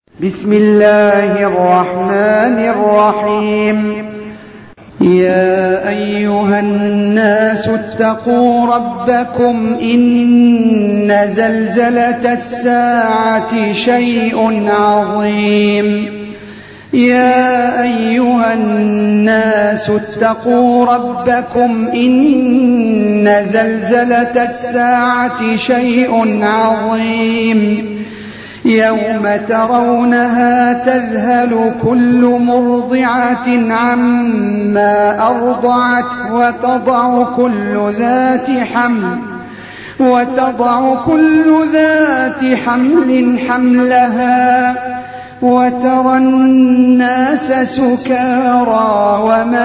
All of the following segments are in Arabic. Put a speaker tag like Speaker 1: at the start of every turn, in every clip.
Speaker 1: بسم الله الرحمن الرحيم. يا أيها الناس اتقوا ربكم إن زلزلة الساعة شيء عظيم. يا أيها الناس اتقوا ربكم إن زلزلة الساعة شيء عظيم. يوم ترونها تذهل كل مرضعة عما أرضعت وتضع كل ذات حمل حملها وترى الناس سكارى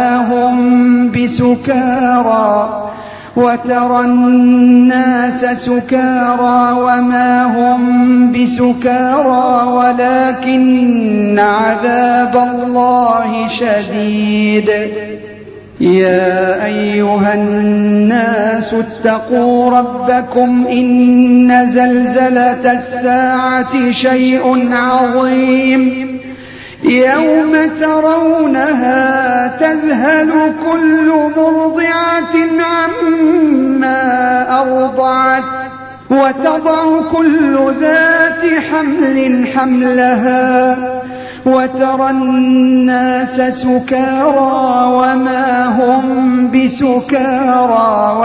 Speaker 1: وما هم بسكارى ولكن عذاب الله شديد. يا أيها الناس اتقوا ربكم إن زلزلة الساعة شيء عظيم. يوم ترونها تذهل كل مرضعة عما أرضعت وتضع كل ذات حمل حملها وترى الناس سكارى وما هم بسكارى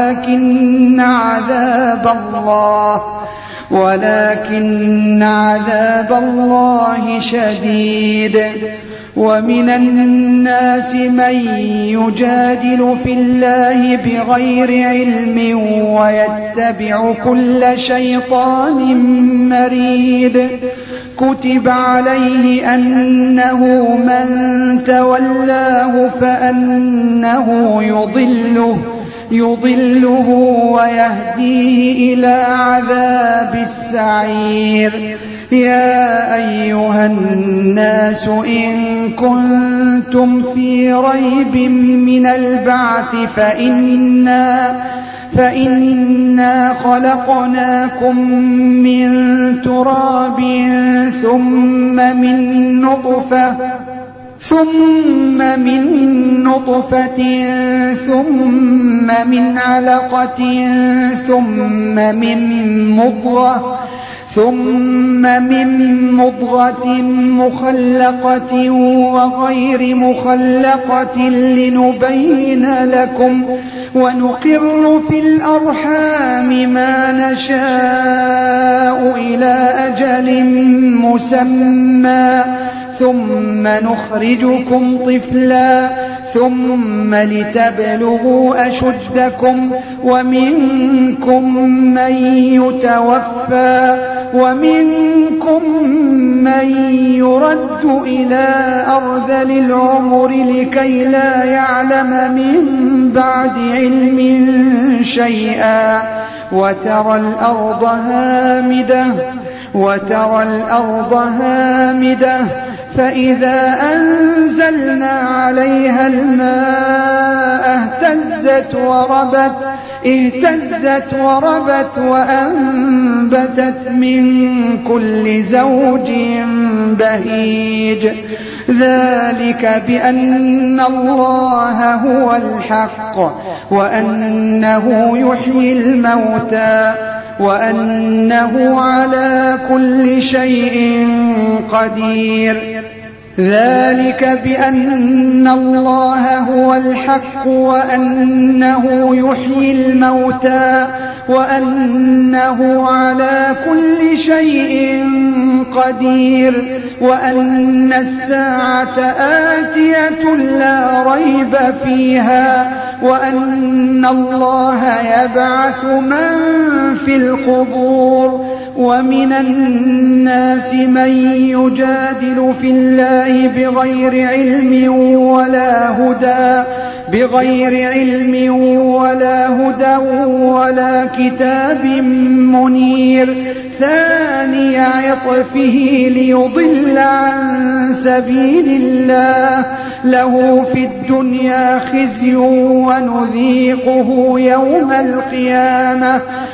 Speaker 1: ولكن عذاب الله شديد. ومن الناس من يجادل في الله بغير علم ويتبع كل شيطان مريد. كتب عليه أنه من تولاه فأنه يضله ويهديه إلى عذاب السعير. يا أيها الناس إن كنتم في ريب من البعث فإنا خلقناكم من تراب ثم من نطفة ثم من علقة ثم من مضغة مخلقة وغير مخلقة لنبين لكم ونقر في الأرحام ما نشاء إلى أجل مسمى ثم نخرجكم طفلا ثم لتبلغوا أشدكم ومنكم من يتوفى ومنكم من يرد إلى أرذل العمر لكي لا يعلم من بعد علم شيئا. وترى الأرض هامدة فإذا أنزلنا عليها الماء اهتزت وربت وأنبتت من كل زوج بهيج. ذلك بأن الله هو الحق وأنه يحيي الموتى وأنه على كل شيء قدير. ذلك بأن الله هو الحق وأنه يحيي الموتى وأنه على كل شيء قدير وأن الساعة آتية لا ريب فيها وأن الله يبعث من في القبور. ومن الناس من يجادل في الله بغير علم ولا هدى ولا كتاب منير. ثاني عطفه ليضل عن سبيل الله له في الدنيا خزي ونذيقه يوم القيامة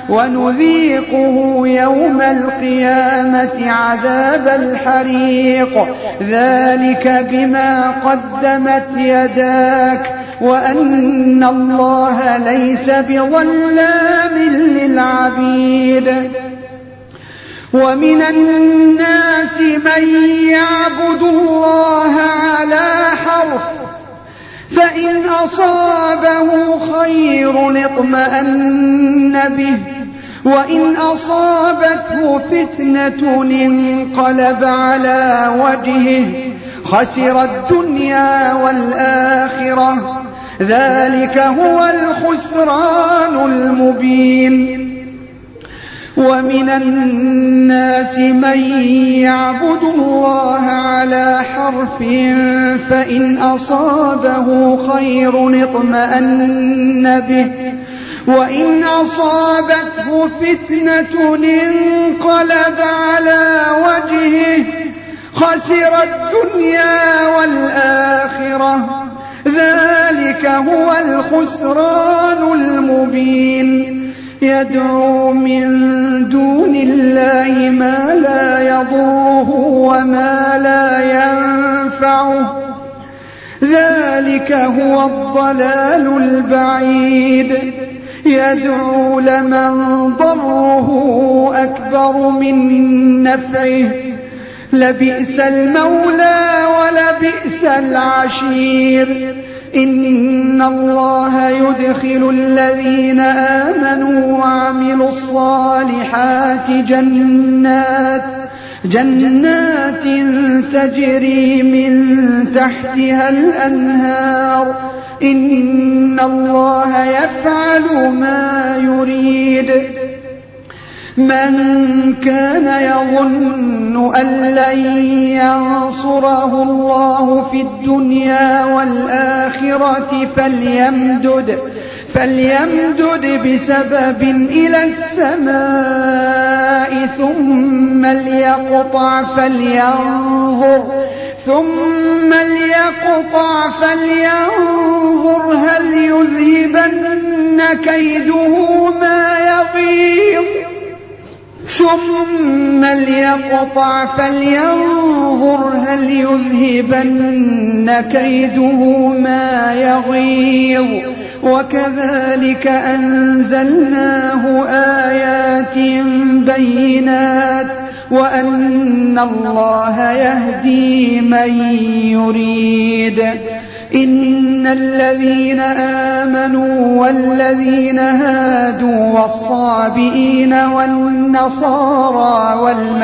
Speaker 1: ونذيقه يوم القيامة عذاب الحريق ذلك بما قدمت يداك وأن الله ليس بظلام للعبيد. ومن الناس من يعبد الله على حرف فإن أصابه خير اطمأن به وإن أصابته فتنة انقلب على وجهه خسر الدنيا والآخرة ذلك هو الخسران المبين. ومن الناس من يعبد الله على حرف فإن أصابه خير اطمأن به وإن أصابته فتنة انقلب على وجهه خسر الدنيا والآخرة ذلك هو الخسران المبين. يدعو من دون الله ما لا يضره وما لا ينفعه ذلك هو الضلال البعيد. يدعو لمن ضره أكبر من نفعه لبئس المولى ولبئس العشير. إن الله يدخل الذين آمنوا وعملوا الصالحات جنات تجري من تحتها الأنهار إن الله يفعل ما يريد. من كان يظن أن لن ينصره الله في الدنيا والآخرة فليمدد بسبب إلى السماء ثم ليقطع فلينظر هل يذهبن كيده ما يغيظ ثم ليقطع فلينظر هل يذهبن كيده ما يغيظ. وكذلك أنزلناه آيات بينات وأن الله يهدي من يريد. إن الذين آمنوا والذين هادوا والصابئين والنصارى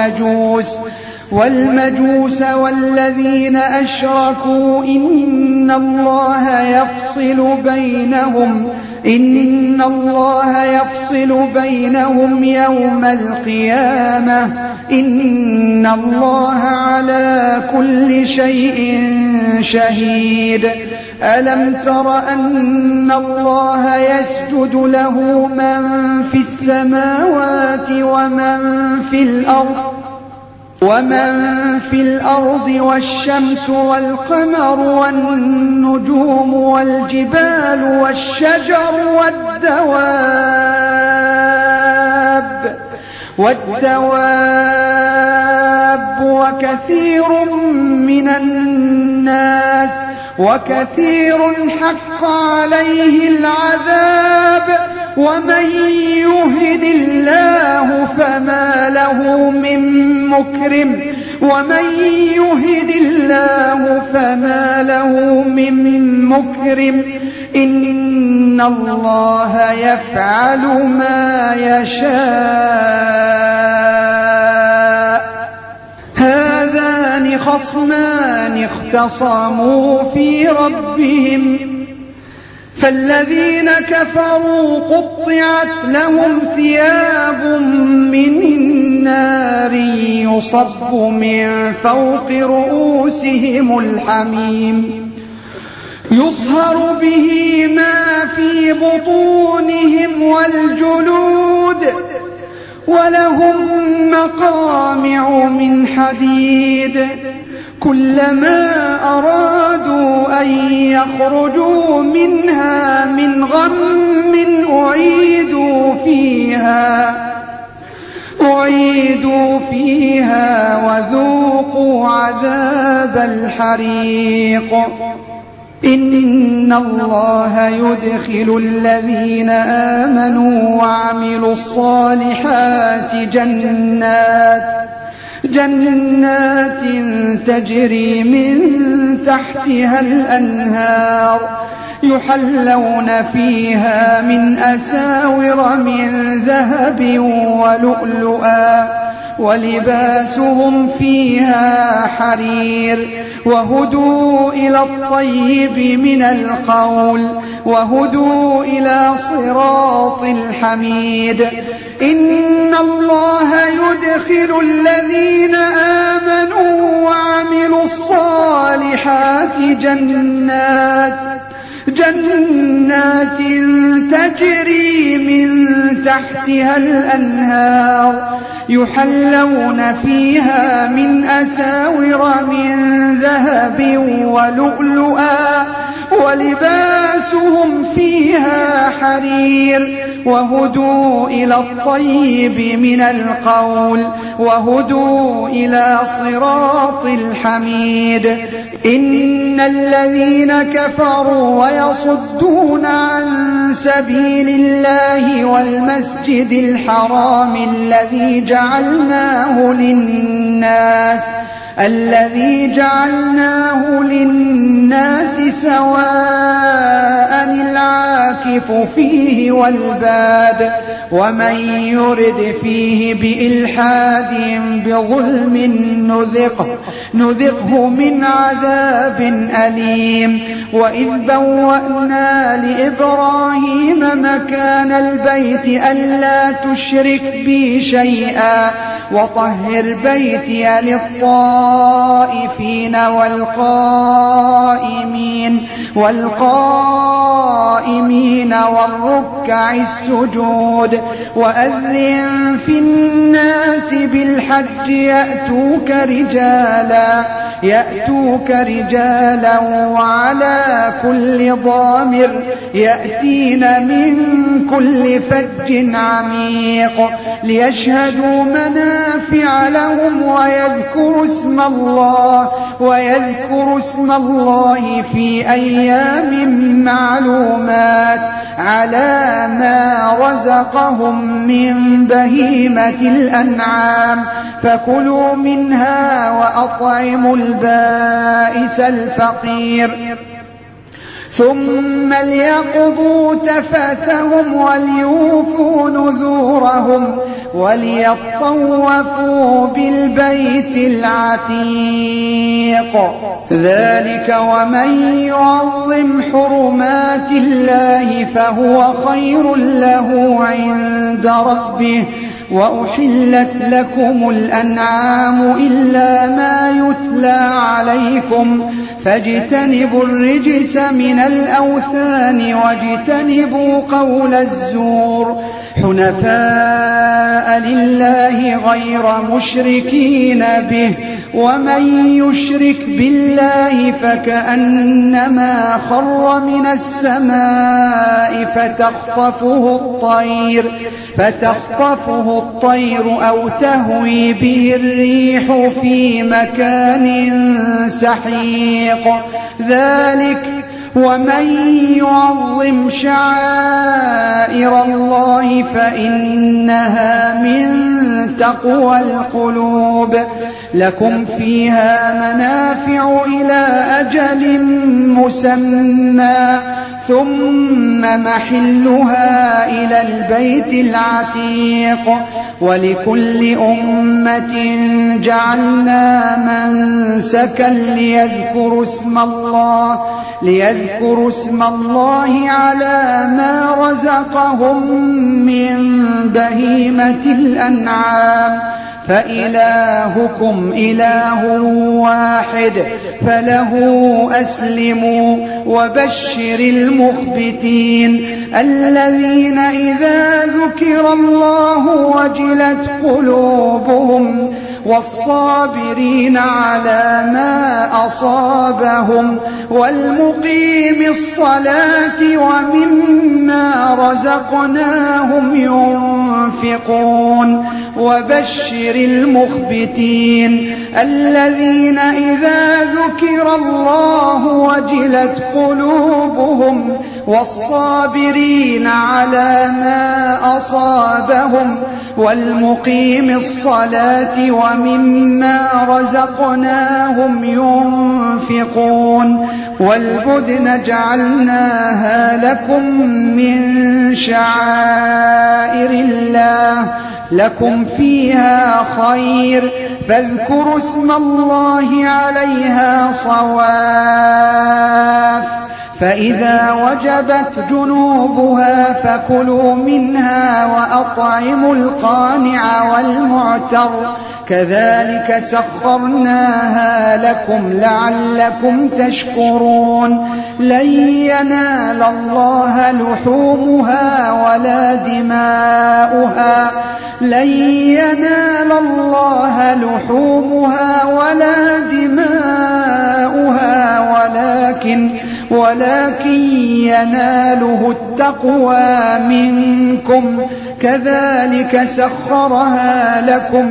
Speaker 1: والمجوس والذين أشركوا إن الله يفصل بينهم يوم القيامة إن الله على كل شيء شهيد. ألم تر أن الله يسجد له من في السماوات ومن في الأرض والشمس والقمر والنجوم والجبال والشجر والدواب وكثير حق عليه العذاب ومن يهن الله فما له من مكرم إن الله يفعل ما يشاء. هذان خصمان اختصموا في ربهم فالذين كفروا قطعت لهم ثياب من نار يصب من فوق رؤوسهم الحميم يصهر به ما في بطونهم والجلود ولهم مقامع من حديد كلما أرادوا أن يخرجوا منها من غم أعيدوا فيها وذوقوا عذاب الحريق إن الله يدخل الذين آمنوا وعملوا الصالحات جنات تجري من تحتها الأنهار يحلون فيها من أساور من ذهب ولؤلؤا ولباسهم فيها حرير وهدوا إلى الطيب من القول وهدوا إلى صراط الحميد إن الله يدخل الذين آمنوا وعملوا الصالحات جنات تجري من تحتها الأنهار يحلون فيها من أساور من ذهب ولؤلؤا ولباسهم فيها حرير وهدوا إلى الطيب من القول وهدوا إلى صراط الحميد إن الذين كفروا ويصدون عن سبيل الله والمسجد الحرام الذي جعلناه للناس سواء العاكف فيه والباد ومن يرد فيه بإلحاد بظلم نذقه من عذاب أليم وإذ بوأنا لإبراهيم مكان البيت ألا تشرك بي شيئا وطهر بيتي للطائفين والقائمين والركع السجود وأذن في الناس بالحج يأتوك رجالا وعلى كل ضامر يأتين من كل فج عميق ليشهدوا منافع لهم ويذكروا اسم الله في أيام معلومات على ما رزقهم من بهيمة الأنعام فكلوا منها وأطعموا البائس الفقير ثم ليقضوا تفثهم وليوفوا نذورهم وليطوفوا بالبيت العتيق ذلك ومن يعظم حرمات الله فهو خير له عند ربه وأحلت لكم الأنعام إلا ما يتلى عليكم فاجتنبوا الرجس من الأوثان واجتنبوا قول الزور حنفاء لله غير مشركين به ومن يشرك بالله فكأنما خر من السماء فتخطفه الطير أو تهوي به الريح في مكان سحيق ذلك ومن يعظم شعائر الله فإنها من تقوى القلوب لكم فيها منافع إلى أجل مسمى ثم محلها إلى البيت العتيق ولكل أمة جعلنا منسكا ليذكروا اسم الله على ما رزقهم من بهيمة الأنعام فإلهكم إله واحد فله أسلموا وبشر المخبتين الذين إذا ذكر الله وجلت قلوبهم والصابرين على ما أصابهم والمقيم الصلاة ومما رزقناهم ينفقون وبشر المخبتين الذين إذا ذكر الله وجلت قلوبهم والصابرين على ما أصابهم والمقيم الصلاة ومما رزقناهم ينفقون والبدن جعلناها لكم من شعائر الله لكم فيها خير فاذكروا اسم الله عليها صواف فإذا وجبت جنوبها فكلوا منها وأطعموا القانع والمعتر كذلك سخرناها لكم لعلكم تشكرون لن ينال الله لحومها ولا دماؤها لن ينال الله لحومها ولا دماؤها ولكن يناله التقوى منكم كذلك سخرها لكم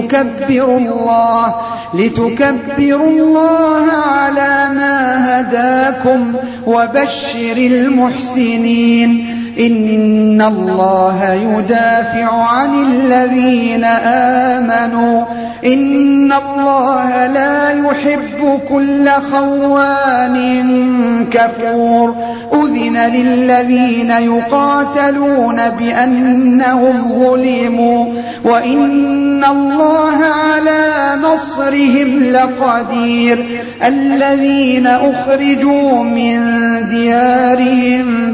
Speaker 1: لتكبروا الله على ما هداكم وبشر المحسنين إن الله يدافع عن الذين آمنوا إن الله لا يحب كل خوان كفور أذن للذين يقاتلون بأنهم ظلموا وإن الله على نصرهم لقدير الذين أخرجوا من ديارهم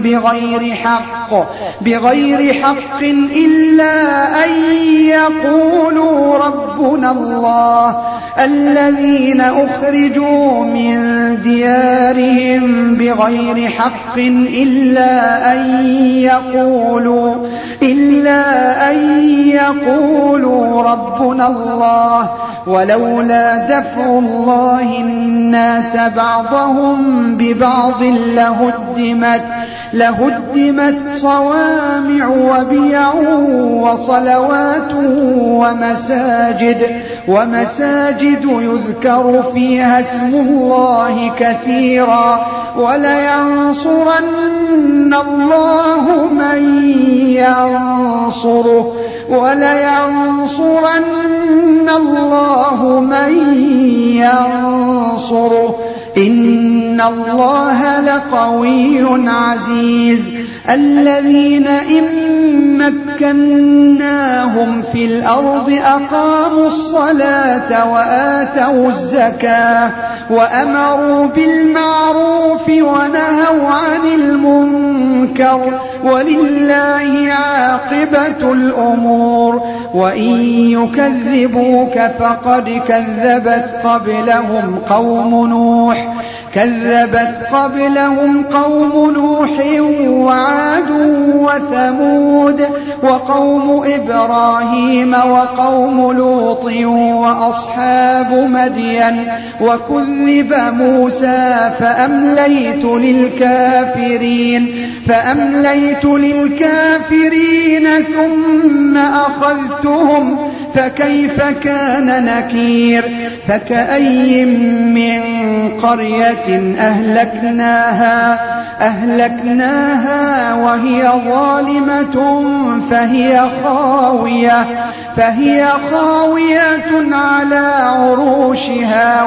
Speaker 1: بغير حق إلا أن يقولوا ربنا الله الذين أخرجوا من ديارهم بغير حق إلا أن يقولوا ربنا الله ولولا دفع الله الناس بعضهم ببعض لهدمت صوامع وبيع وصلوات ومساجد يذكر فيها اسم الله كثيرا ولينصرن الله من ينصره إن الله لقوي عزيز الذين إن مكناهم في الأرض أقاموا الصلاة وآتوا الزكاة وأمروا بالمعروف ونهوا عن المنكر ولله عاقبة الأمور وإن يكذبوك فقد كذبت قبلهم قوم نوح وعاد وثمود وقوم إبراهيم وقوم لوط وأصحاب مدين وكذب موسى فأمليت للكافرين ثم أخذتهم فكيف كان نكير فكأي من قرية أهلكناها وهي ظالمة فهي خاوية على عروشها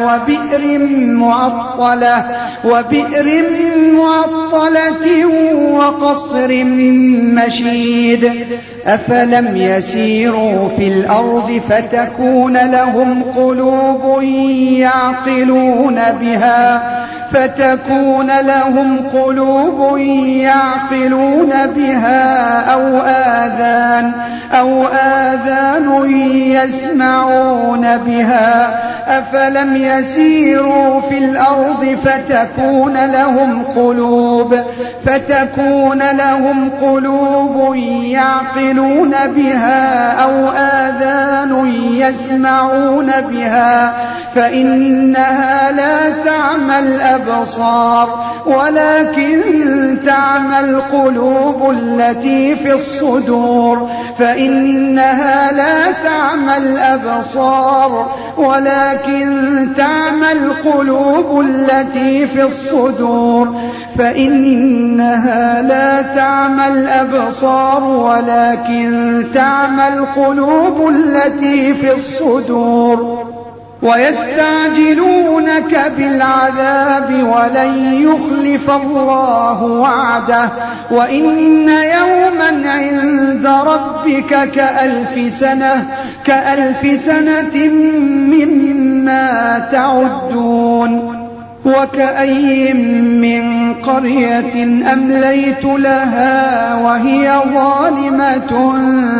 Speaker 1: وبئر معطلة وقصر مشيد أفلم يسيروا في الأرض فتكون لهم قلوب يعقلون بها أو آذان يسمعون بها أفلم يسيروا في الأرض فتكون لهم قلوب يعقلون بها أو آذان يسمعون بها فإنها لا تعمى الأبصار ولكن تعمى القلوب التي في الصدور فإنها لا تعمى الأبصار ولكن تعمى القلوب التي في الصدور فإنها لا تعمى الأبصار ولكن تعمى القلوب التي في الصدور ويستعجلونك بالعذاب ولن يخلف الله وعده وإن يوما عند ربك كألف سنة مما تعدون وكأي من قرية أمليت لها وهي ظالمة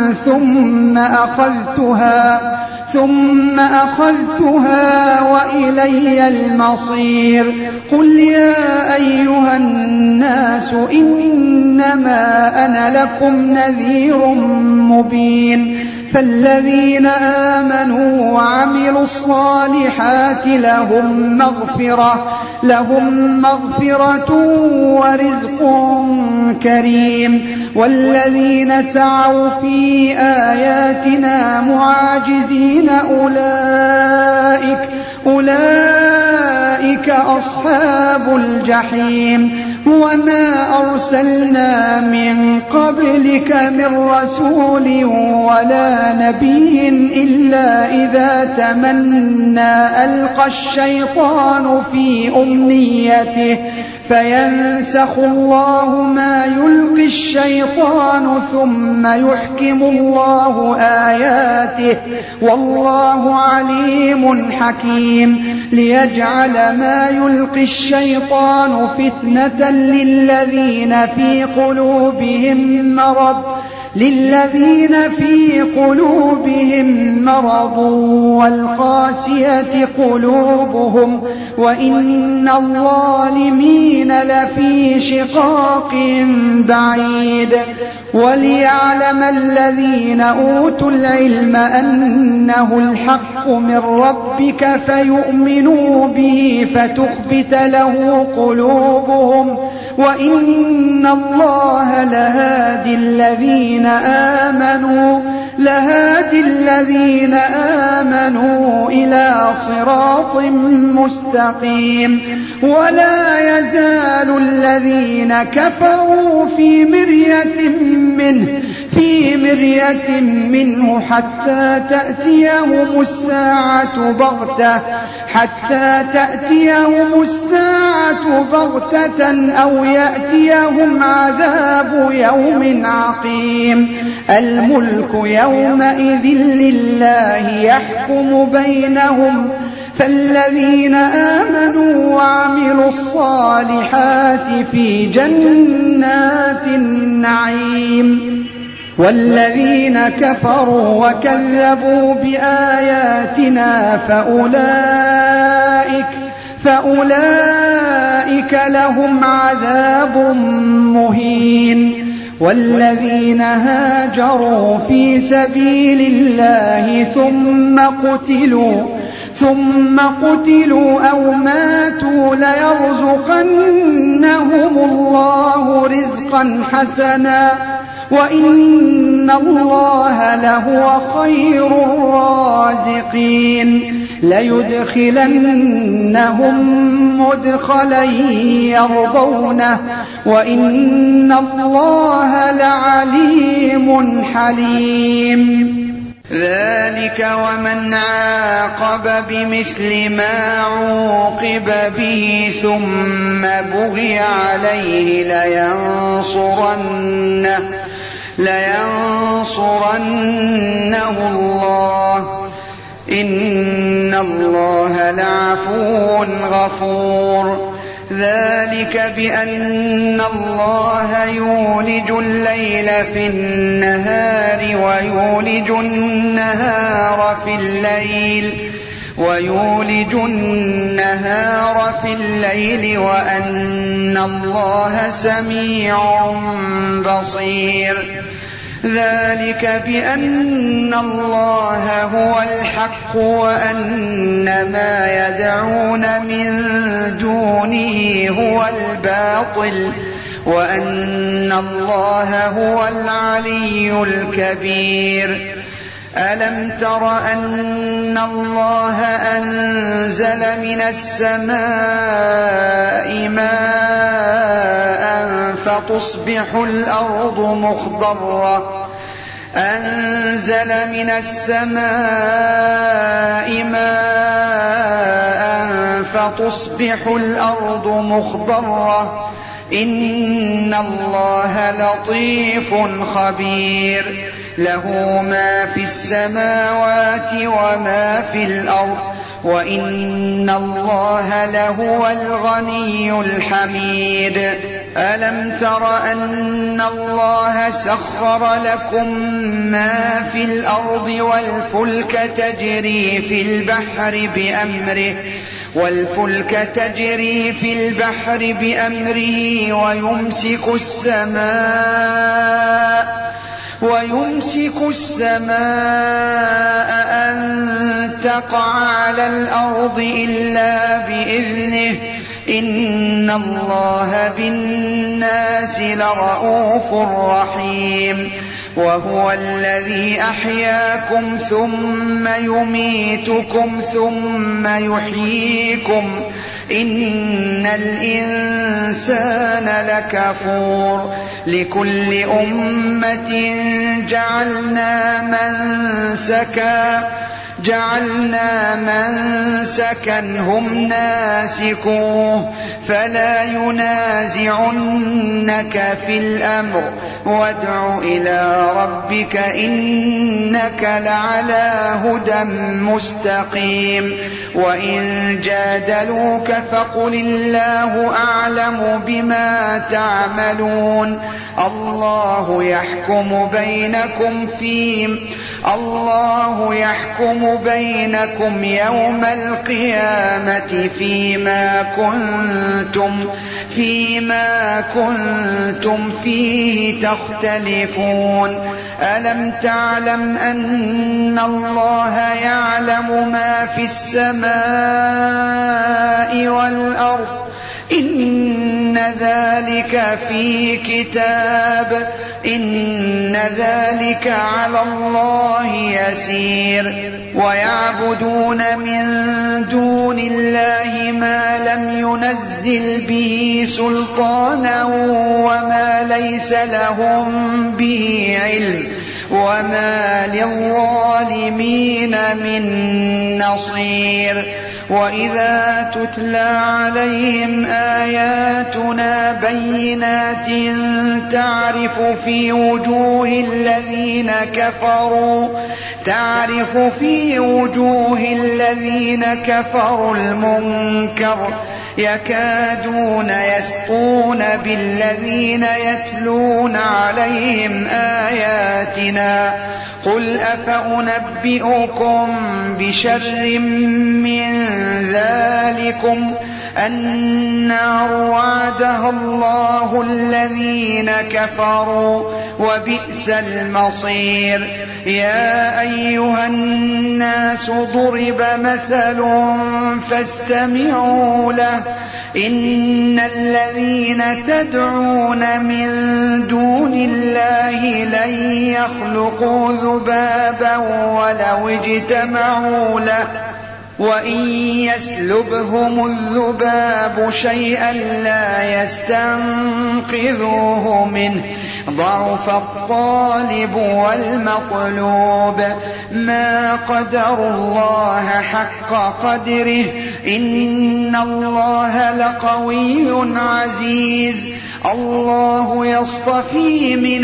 Speaker 1: ثم أخذتها وإلي المصير قل يا أيها الناس إنما أنا لكم نذير مبين فالذين آمنوا وعملوا الصالحات لهم مغفرة ورزق كريم والذين سعوا في آياتنا معاجزين أولئك أصحاب الجحيم وما أرسلنا من قبلك من رسول ولا نبي إلا إذا تمنى ألقى الشيطان في أمنيته فينسخ الله ما يلقي الشيطان ثم يحكم الله آياته والله عليم حكيم ليجعل ما يلقي الشيطان فتنة للذين في قلوبهم مرض والقاسية قلوبهم وإن الظالمين لفي شقاق بعيد وليعلم الذين أوتوا العلم أنه الحق من ربك فيؤمنوا به فتخبت له قلوبهم وإن الله لهادي الذين آمنوا إلى صراط مستقيم ولا يزال الذين كفروا في مرية منه حتى تأتيهم الساعة بغتة أو يأتيهم عذاب يوم عقيم الملك يومئذ لله يحكم بينهم فالذين آمنوا وعملوا الصالحات في جنات النعيم والذين كفروا وكذبوا بآياتنا فأولئك لهم عذاب مهين والذين هاجروا في سبيل الله ثم قتلوا أو ماتوا ليرزقنهم الله رزقا حسنا وإن الله لهو خير الرازقين ليدخلنهم مدخلا يرضونه وإن الله لعليم حليم ذلك ومن عاقب بمثل ما عوقب به ثم بغي عليه لينصرنه الله إن الله لعفو غفور ذلك بأن الله يولج الليل في النهار ويولج النهار في الليل ويولج النهار في الليل وأن الله سميع بصير ذلك بأن الله هو الحق وأن ما يدعون من دونه هو الباطل وأن الله هو العلي الكبير ألم تر أن الله أنزل من السماء ماء فتصبح الأرض مخضرة أنزل من السماء ماء فتصبح الأرض مخضرة إن الله لطيف خبير له ما في السماوات وما في الأرض وإن الله لهو الغني الحميد ألم تر أن الله سخر لكم ما في الأرض والفلك تجري في البحر بأمره ويمسك السماء أن تقع على الأرض إلا بإذنه إن الله بالناس لرءوف رحيم وهو الذي أحياكم ثم يميتكم ثم يحييكم إن الإنسان لكفور لكل أمة جعلنا منسكا هم ناسكوه فلا ينازعنك في الأمر وادع إلى ربك إنك لعلى هدى مستقيم وإن جادلوك فقل الله أعلم بما تعملون الله يحكم بينكم يوم القيامة فيما كنتم فيه تختلفون ألم تعلم أن الله يعلم ما في السماء والأرض إن ذلك في كتاب إن ذلك على الله يسير ويعبدون من دون الله ما لم ينزل به سلطانا وما ليس لهم به علم وما للظالمين من نصير وإذا تتلى عليهم آياتنا بينات تعرف في وجوه الذين كفروا المنكر يكادون يسطون بالذين يتلون عليهم آياتنا قل أفأنبئكم بشر من ذلكم النار وعدها الله الذين كفروا وبئس المصير يا أيها الناس ضرب مثل فاستمعوا له إن الذين تدعون من دون الله لن يخلقوا ذبابا ولو اجتمعوا له وإن يسلبهم الذباب شيئا لا يستنقذوه منه ضعف الطالب والمطلوب ما قدروا الله حق قدره إن الله لقوي عزيز الله يصطفي من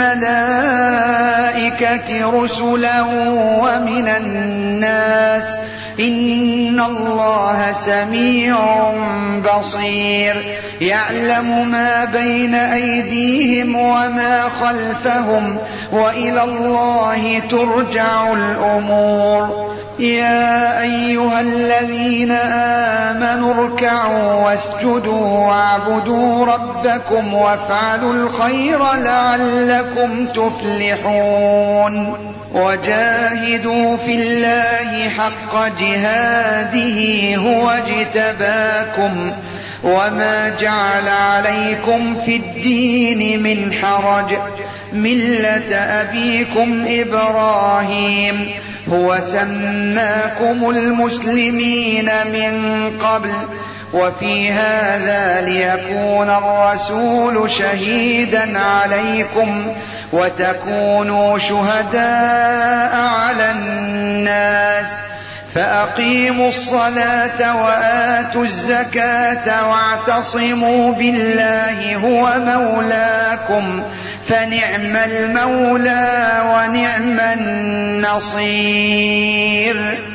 Speaker 1: الملائكة رسلا ومن الناس إن الله سميع بصير يعلم ما بين أيديهم وما خلفهم وإلى الله ترجع الأمور يا أيها الذين آمنوا اركعوا واسجدوا واعبدوا ربكم وافعلوا الخير لعلكم تفلحون وجاهدوا في الله حق جهاده هو اجتباكم وما جعل عليكم في الدين من حرج ملة أبيكم إبراهيم هو سماكم المسلمين من قبل وفي هذا ليكون الرسول شهيدا عليكم وتكونوا شهداء على الناس فأقيموا الصلاة وآتوا الزكاة واعتصموا بالله هو مولاكم فنعم المولى ونعم النصير.